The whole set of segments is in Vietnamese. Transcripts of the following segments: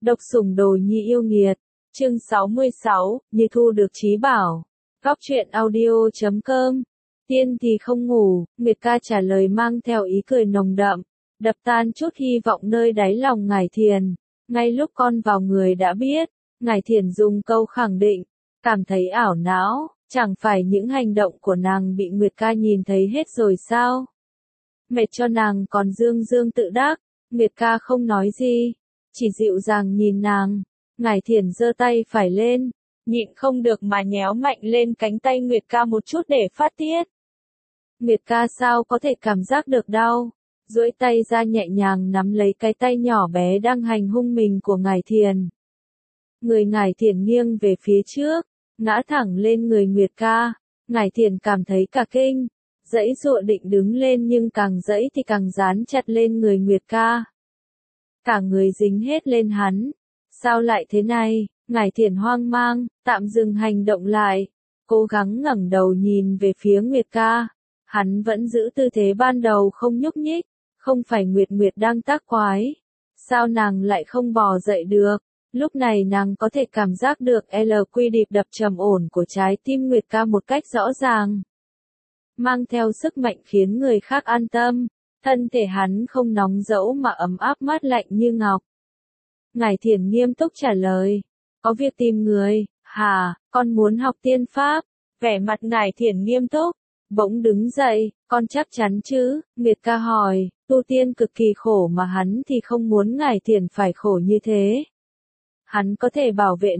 Độc sủng đồ nhi yêu nghiệt. Chương 66, như thu được trí bảo. Góc truyện audio.com. Tiên thì không ngủ, Nguyệt ca trả lời mang theo ý cười nồng đậm, đập tan chút hy vọng nơi đáy lòng Ngải Thiền. Ngay lúc con vào người đã biết, Ngải Thiền dùng câu khẳng định, cảm thấy ảo não, chẳng phải những hành động của nàng bị Nguyệt ca nhìn thấy hết rồi sao? Mệt cho nàng còn dương dương tự đắc, Nguyệt ca không nói gì, chỉ dịu dàng nhìn nàng. Ngải Thiền giơ tay phải lên, nhịn không được mà nhéo mạnh lên cánh tay Nguyệt ca một chút để phát tiết. Nguyệt ca sao có thể cảm giác được đau, duỗi tay ra nhẹ nhàng nắm lấy cái tay nhỏ bé đang hành hung mình của Ngải Thiền. Người Ngải Thiền nghiêng về phía trước, ngã thẳng lên người Nguyệt ca. Ngải Thiền cảm thấy cả kinh, giãy giụa định đứng lên nhưng càng giãy thì càng dán chặt lên người Nguyệt ca. Cả người dính hết lên hắn. Sao lại thế này? Ngải Thiền hoang mang, tạm dừng hành động lại, cố gắng ngẩng đầu nhìn về phía Nguyệt ca. Hắn vẫn giữ tư thế ban đầu không nhúc nhích, không phải Nguyệt Nguyệt đang tác quái. Sao nàng lại không bò dậy được? Lúc này nàng có thể cảm giác được LQ điệp đập trầm ổn của trái tim Nguyệt ca một cách rõ ràng. Mang theo sức mạnh khiến người khác an tâm, thân thể hắn không nóng dẫu mà ấm áp mát lạnh như ngọc. Ngải Thiền nghiêm túc trả lời, có việc tìm người, hả, con muốn học tiên pháp? Vẻ mặt Ngải Thiền nghiêm túc, bỗng đứng dậy, con chắc chắn chứ? Nguyệt ca hỏi, tu tiên cực kỳ khổ mà hắn thì không muốn Ngải Thiền phải khổ như thế. Hắn có thể bảo vệ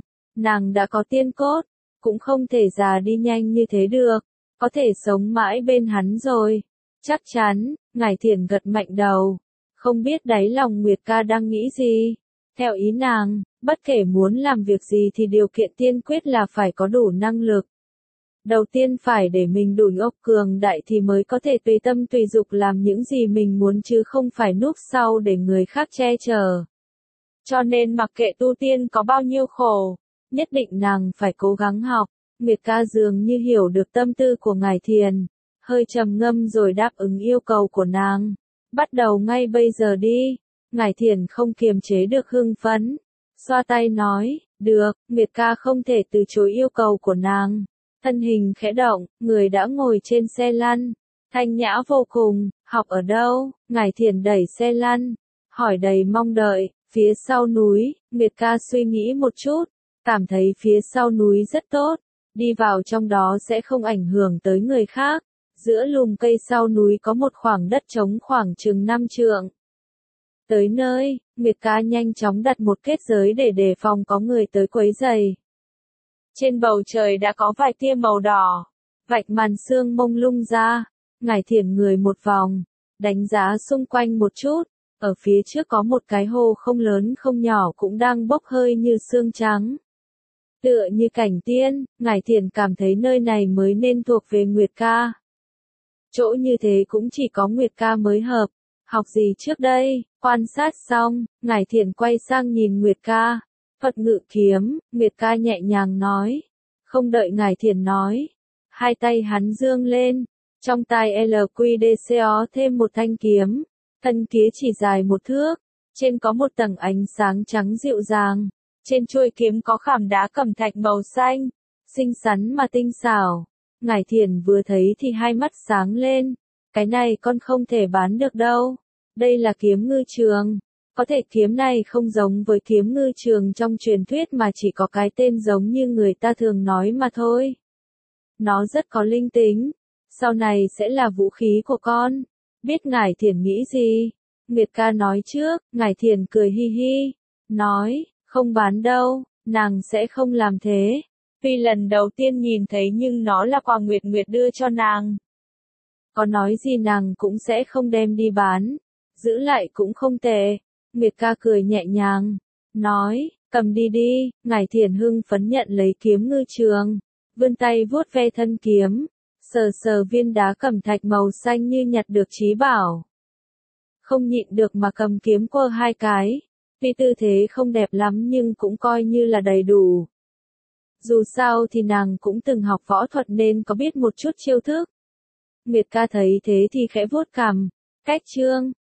nàng đã có tiên cốt, cũng không thể già đi nhanh như thế được, có thể sống mãi bên hắn rồi. Chắc chắn, Ngải Thiền gật mạnh đầu, không biết đáy lòng Nguyệt ca đang nghĩ gì. Theo ý nàng, bất kể muốn làm việc gì thì điều kiện tiên quyết là phải có đủ năng lực. Đầu tiên phải để mình đủ óc cường đại thì mới có thể tùy tâm tùy dục làm những gì mình muốn chứ không phải núp sau để người khác che chở. Cho nên mặc kệ tu tiên có bao nhiêu khổ, nhất định nàng phải cố gắng học. Nguyệt ca dường như hiểu được tâm tư của Ngải Thiền, hơi trầm ngâm rồi đáp ứng yêu cầu của nàng. Bắt đầu ngay bây giờ đi. Ngải Thiền không kiềm chế được hưng phấn, xoa tay nói, được. Nguyệt ca không thể từ chối yêu cầu của nàng. Thân hình khẽ động, người đã ngồi trên xe lăn, thanh nhã vô cùng. Học ở đâu? Ngải Thiền đẩy xe lăn, hỏi đầy mong đợi. Phía sau núi. Nguyệt ca suy nghĩ một chút, cảm thấy phía sau núi rất tốt, đi vào trong đó sẽ không ảnh hưởng tới người khác. Giữa lùm cây sau núi có một khoảng đất trống khoảng chừng 5 trượng. Tới nơi, Nguyệt ca nhanh chóng đặt một kết giới để đề phòng có người tới quấy rầy. Trên bầu trời đã có vài tia màu đỏ, vạch màn sương mông lung ra. Ngải Thiền người một vòng, đánh giá xung quanh một chút. Ở phía trước có một cái hồ không lớn không nhỏ cũng đang bốc hơi như sương trắng. Tựa như cảnh tiên, Ngải Thiền cảm thấy nơi này mới nên thuộc về Nguyệt ca. Chỗ như thế cũng chỉ có Nguyệt ca mới hợp. Học gì trước đây? Quan sát xong, Ngải Thiền quay sang nhìn Nguyệt ca. Phật ngự kiếm, Nguyệt ca nhẹ nhàng nói. Không đợi Ngải Thiền nói, hai tay hắn dương lên, trong tay LQDCO thêm một thanh kiếm. Thân kiếm chỉ dài 1 thước, trên có một tầng ánh sáng trắng dịu dàng. Trên chuôi kiếm có khảm đá cẩm thạch màu xanh, xinh xắn mà tinh xảo. Ngải Thiền vừa thấy thì hai mắt sáng lên. Cái này con không thể bán được đâu. Đây là kiếm ngư trường. Có thể kiếm này không giống với kiếm ngư trường trong truyền thuyết mà chỉ có cái tên giống như người ta thường nói mà thôi. Nó rất có linh tính. Sau này sẽ là vũ khí của con. Biết Ngải Thiền nghĩ gì? Nguyệt ca nói trước. Ngải Thiền cười hi hi, nói, không bán đâu, nàng sẽ không làm thế. Tuy lần đầu tiên nhìn thấy nhưng nó là quà Nguyệt Nguyệt đưa cho nàng. Có nói gì nàng cũng sẽ không đem đi bán, giữ lại cũng không tệ. Nguyệt ca cười nhẹ nhàng, nói, cầm đi đi. Ngải Thiền hưng phấn nhận lấy kiếm ngư trường, vươn tay vuốt ve thân kiếm. Sờ sờ viên đá cẩm thạch màu xanh như nhặt được trí bảo. Không nhịn được mà cầm kiếm quơ 2 cái. Tuy tư thế không đẹp lắm nhưng cũng coi như là đầy đủ. Dù sao thì nàng cũng từng học võ thuật nên có biết một chút chiêu thức. Nguyệt ca thấy thế thì khẽ vuốt cằm. Cách chương,